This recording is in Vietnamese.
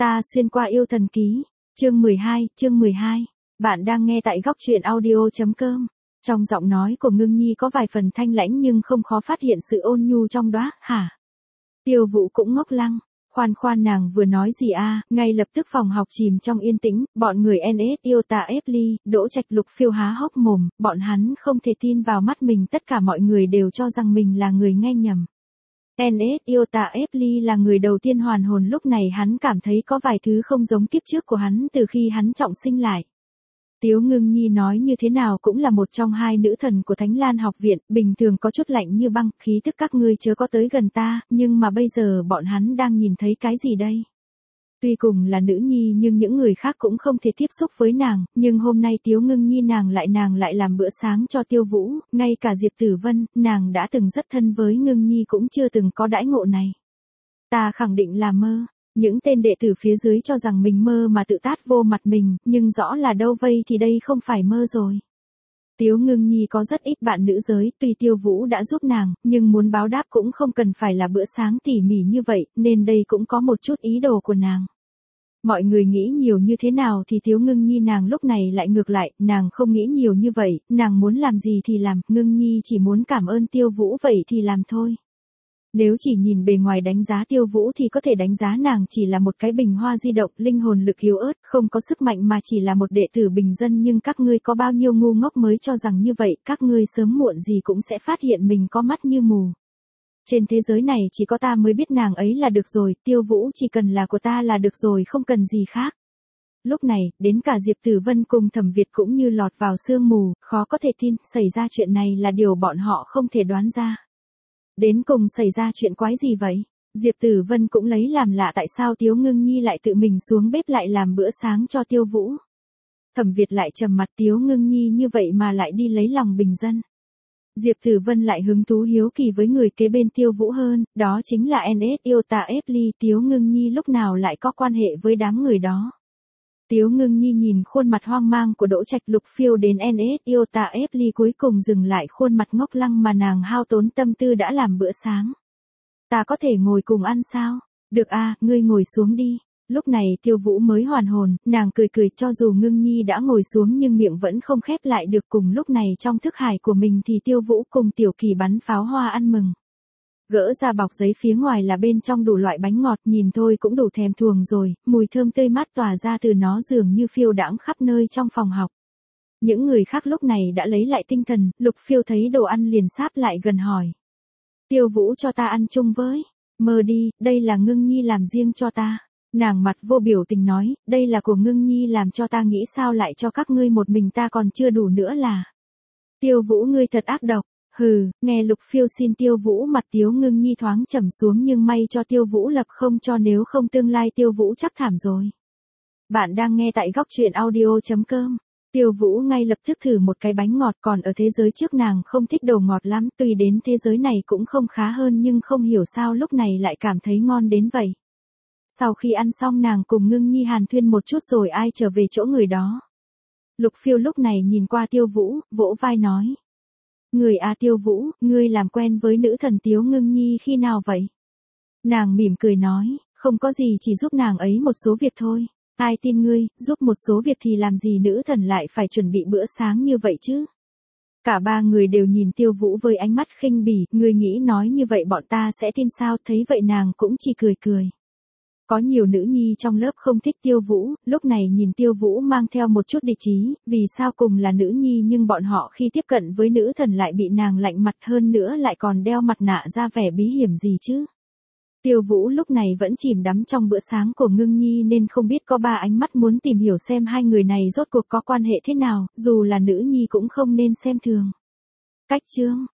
Ta xuyên qua yêu thần ký. Chương 12. Bạn đang nghe tại góc truyện audio.com. Trong giọng nói của Ngưng Nhi có vài phần thanh lãnh nhưng không khó phát hiện sự ôn nhu trong đó, hả? Tiêu Vũ cũng ngốc lăng. Khoan nàng vừa nói gì a? Ngay lập tức phòng học chìm trong yên tĩnh, bọn người NS yêu tà ép ly, Đỗ Trạch Lục Phiêu há hốc mồm, bọn hắn không thể tin vào mắt mình, tất cả mọi người đều cho rằng mình là người nghe nhầm. NS yêu tà ép ly là người đầu tiên hoàn hồn, lúc này hắn cảm thấy có vài thứ không giống kiếp trước của hắn từ khi hắn trọng sinh lại. Tiếu Ngưng Nhi nói như thế nào cũng là một trong hai nữ thần của Thánh Lan học viện, bình thường có chút lạnh như băng, khí tức các ngươi chớ có tới gần ta, nhưng mà bây giờ bọn hắn đang nhìn thấy cái gì đây? Tuy cùng là nữ nhi nhưng những người khác cũng không thể tiếp xúc với nàng, nhưng hôm nay Tiếu Ngưng Nhi nàng lại làm bữa sáng cho Tiêu Vũ, ngay cả Diệp Tử Vân, nàng đã từng rất thân với Ngưng Nhi cũng chưa từng có đãi ngộ này. Ta khẳng định là mơ. Những tên đệ tử phía dưới cho rằng mình mơ mà tự tát vô mặt mình, nhưng rõ là đâu vây thì đây không phải mơ rồi. Tiếu Ngưng Nhi có rất ít bạn nữ giới, tuy Tiêu Vũ đã giúp nàng, nhưng muốn báo đáp cũng không cần phải là bữa sáng tỉ mỉ như vậy, nên đây cũng có một chút ý đồ của nàng. Mọi người nghĩ nhiều như thế nào thì Tiếu Ngưng Nhi nàng lúc này lại ngược lại, nàng không nghĩ nhiều như vậy, nàng muốn làm gì thì làm, Ngưng Nhi chỉ muốn cảm ơn Tiêu Vũ vậy thì làm thôi. Nếu chỉ nhìn bề ngoài đánh giá Tiêu Vũ thì có thể đánh giá nàng chỉ là một cái bình hoa di động, linh hồn lực yếu ớt, không có sức mạnh mà chỉ là một đệ tử bình dân, nhưng các ngươi có bao nhiêu ngu ngốc mới cho rằng như vậy, các ngươi sớm muộn gì cũng sẽ phát hiện mình có mắt như mù. Trên thế giới này chỉ có ta mới biết nàng ấy là được rồi, Tiêu Vũ chỉ cần là của ta là được rồi, không cần gì khác. Lúc này, đến cả Diệp Tử Vân cùng Thẩm Việt cũng như lọt vào sương mù, khó có thể tin, xảy ra chuyện này là điều bọn họ không thể đoán ra. Đến cùng xảy ra chuyện quái gì vậy? Diệp Tử Vân cũng lấy làm lạ tại sao Tiếu Ngưng Nhi lại tự mình xuống bếp lại làm bữa sáng cho Tiêu Vũ. Thẩm Việt lại trầm mặt, Tiếu Ngưng Nhi như vậy mà lại đi lấy lòng bình dân. Diệp Tử Vân lại hứng thú hiếu kỳ với người kế bên Tiêu Vũ hơn, đó chính là NS yêu tà ép ly, Tiếu Ngưng Nhi lúc nào lại có quan hệ với đám người đó. Tiếu Ngưng Nhi nhìn khuôn mặt hoang mang của Đỗ Trạch Lục Phiêu đến NS yêu tà ép ly, cuối cùng dừng lại khuôn mặt ngốc lăng mà nàng hao tốn tâm tư đã làm bữa sáng. Ta có thể ngồi cùng ăn sao? Được a, ngươi ngồi xuống đi. Lúc này Tiêu Vũ mới hoàn hồn, nàng cười cho dù Ngưng Nhi đã ngồi xuống nhưng miệng vẫn không khép lại được. Cùng lúc này trong thức hải của mình thì Tiêu Vũ cùng Tiểu Kỳ bắn pháo hoa ăn mừng. Gỡ ra bọc giấy, phía ngoài là bên trong đủ loại bánh ngọt, nhìn thôi cũng đủ thèm thuồng rồi, mùi thơm tươi mát tỏa ra từ nó dường như phiêu đãng khắp nơi trong phòng học. Những người khác lúc này đã lấy lại tinh thần, Lục Phiêu thấy đồ ăn liền sáp lại gần hỏi. Tiêu Vũ cho ta ăn chung với. Mơ đi, đây là Ngưng Nhi làm riêng cho ta. Nàng mặt vô biểu tình nói, đây là của Ngưng Nhi làm cho ta, nghĩ sao lại cho các ngươi một mình ta còn chưa đủ nữa là. Tiêu Vũ ngươi thật ác độc. Hừ, nghe Lục Phiêu xin Tiêu Vũ, mặt Tiếu Ngưng Nhi thoáng trầm xuống, nhưng may cho Tiêu Vũ lập không cho, nếu không tương lai Tiêu Vũ chắc thảm rồi. Bạn đang nghe tại góc truyện audio.com. Tiêu Vũ ngay lập tức thử một cái bánh ngọt, còn ở thế giới trước nàng không thích đồ ngọt lắm, tuy đến thế giới này cũng không khá hơn nhưng không hiểu sao lúc này lại cảm thấy ngon đến vậy. Sau khi ăn xong nàng cùng Ngưng Nhi hàn thuyên một chút rồi ai trở về chỗ người đó. Lục Phiêu lúc này nhìn qua Tiêu Vũ, vỗ vai nói. Người à Tiêu Vũ, ngươi làm quen với nữ thần Tiếu Ngưng Nhi khi nào vậy? Nàng mỉm cười nói, không có gì, chỉ giúp nàng ấy một số việc thôi. Ai tin ngươi, giúp một số việc thì làm gì nữ thần lại phải chuẩn bị bữa sáng như vậy chứ? Cả ba người đều nhìn Tiêu Vũ với ánh mắt khinh bỉ, ngươi nghĩ nói như vậy bọn ta sẽ tin sao? Thấy vậy nàng cũng chỉ cười. Có nhiều nữ nhi trong lớp không thích Tiêu Vũ, lúc này nhìn Tiêu Vũ mang theo một chút địch ý, vì sao cùng là nữ nhi nhưng bọn họ khi tiếp cận với nữ thần lại bị nàng lạnh mặt, hơn nữa lại còn đeo mặt nạ ra vẻ bí hiểm gì chứ. Tiêu Vũ lúc này vẫn chìm đắm trong bữa sáng của Ngưng Nhi nên không biết có ba ánh mắt muốn tìm hiểu xem hai người này rốt cuộc có quan hệ thế nào, dù là nữ nhi cũng không nên xem thường. Cách chương